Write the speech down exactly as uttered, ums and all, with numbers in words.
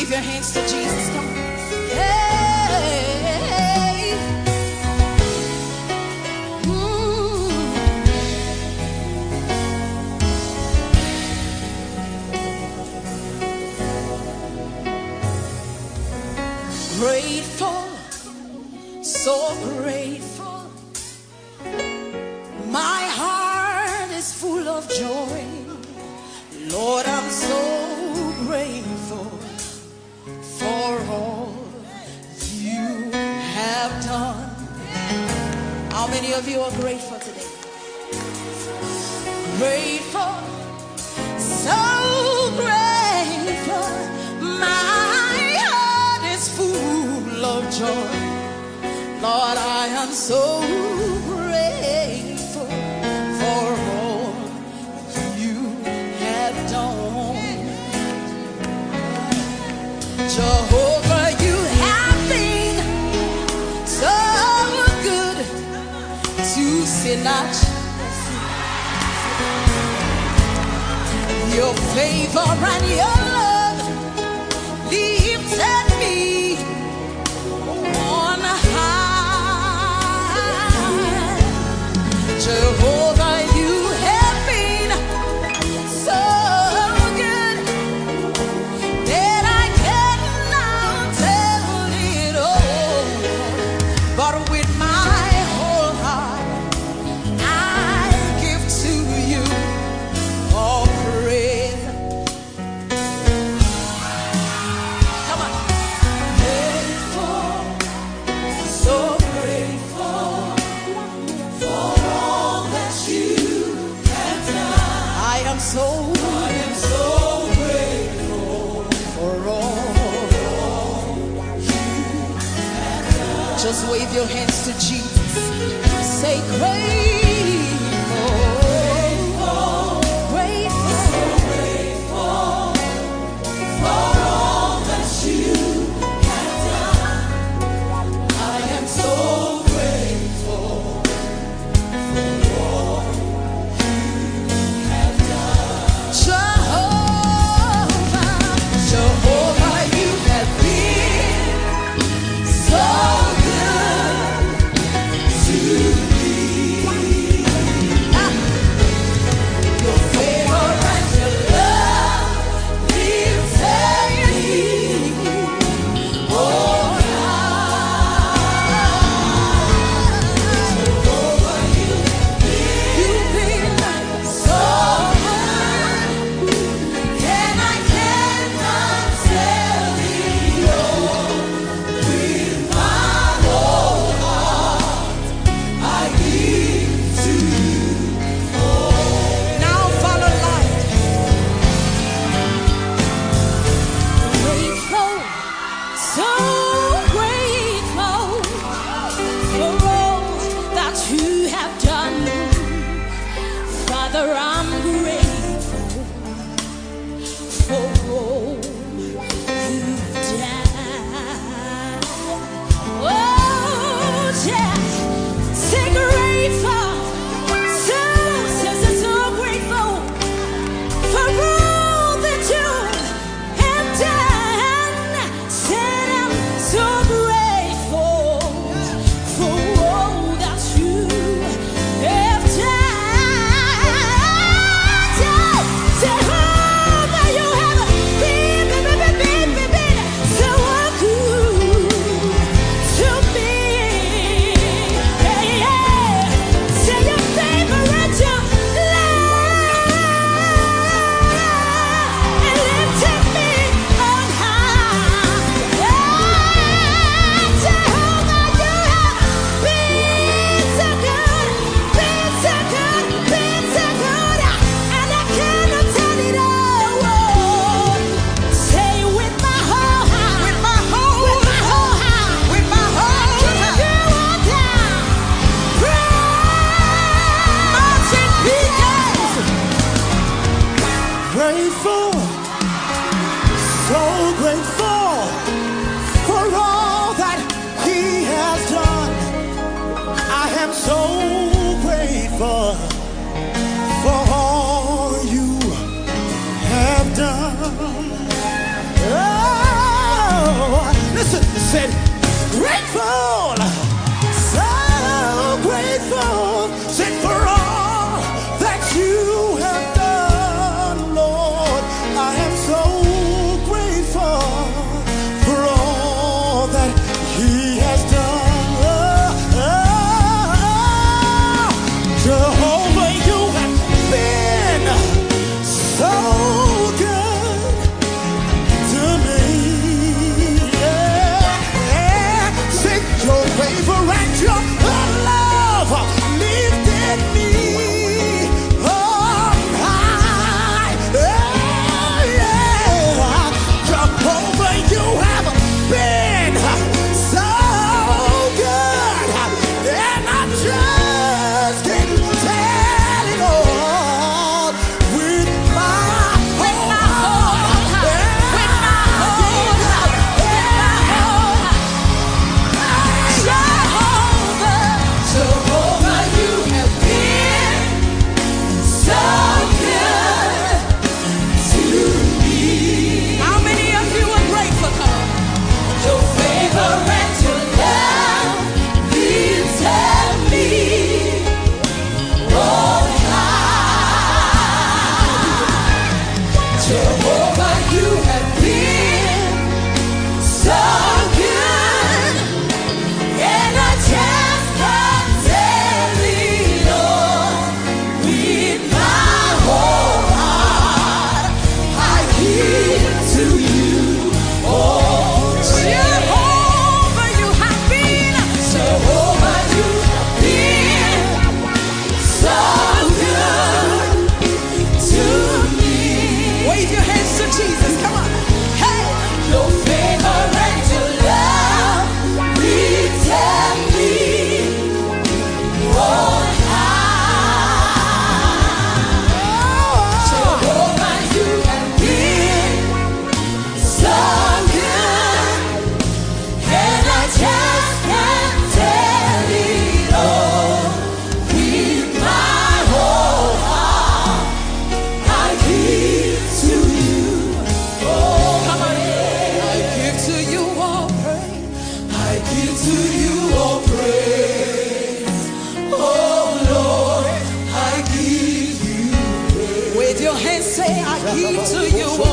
wave your hands to Jesus. Come on. Hey. Mm. Grateful, so grateful. My heart is full of joy. Lord, I'm so grateful for all you have done. How many of you are grateful today? Grateful, so grateful. My heart is full of joy. Lord, I am so grateful for all you have done. Jehovah, you have been so good to Sinach. Your favor and your love lifted me on high. Jehovah, you have been so good that I cannot tell it all. But with my whole heart, I give to you all praise. Come on. Grateful, so grateful for all that you have done. I am so, I am so grateful for all you have done. Just wave your hands to Jesus. Say grateful, grateful, so grateful for all that you have done. I am so grateful for all you have done. Jehovah, Jehovah, you have been so good to me. Ah, your favor and your love lifted me on high. Jehovah, you've been so good, and I cannot tell it all. With my whole heart, I give to you all. Now follow light. Grateful, so grateful for all that you have done. Father, I'm grateful for all you've done. Oh, yeah. Say grateful, so, so, so, so grateful for all that you have done. Said I'm so grateful for all that you have done. Jehovah, you have been, been, been, been, been, been so good to me. Yeah, yeah. Say your favor and your love and lifted me on high. Yeah, Jehovah, you have been so good, been so good, been so good, and I cannot tell it all. Say with my whole heart, with my whole, with my whole heart, with my whole heart, I give you all down. Marching Peters. Grateful, so grateful for all that He has done. I am so grateful for all you have done. Oh, Said, grateful, so grateful. Said, for all that you have done, Lord. I am so grateful for all that He has done. Oh, oh, Jehovah, you have been so good to me. Yeah, yeah. Say your favor and your love lifted me on high. Yeah, yeah. Jehovah, you have been so good, and I just can't tell it all with my whole heart. With my whole heart. Jehovah, you have been so good to me. How many of you are grateful? Come on. Your favor and your love lifted me on high. Jehovah, you have been so good, and I just can't tell it all with my whole heart. I give to you. Oh, Jehovah, you have been. Jehovah, you have been so good to me. Wave your hands to Jesus. Come on. Hey, your favor and your love lifted me on high. Jehovah, you have been so good, and I just can't tell it all with my whole heart. I give to you. Oh, come on. I give to you all praise. I give to you all praise. Oh Lord, I give you praise. With your hands say, I give to you all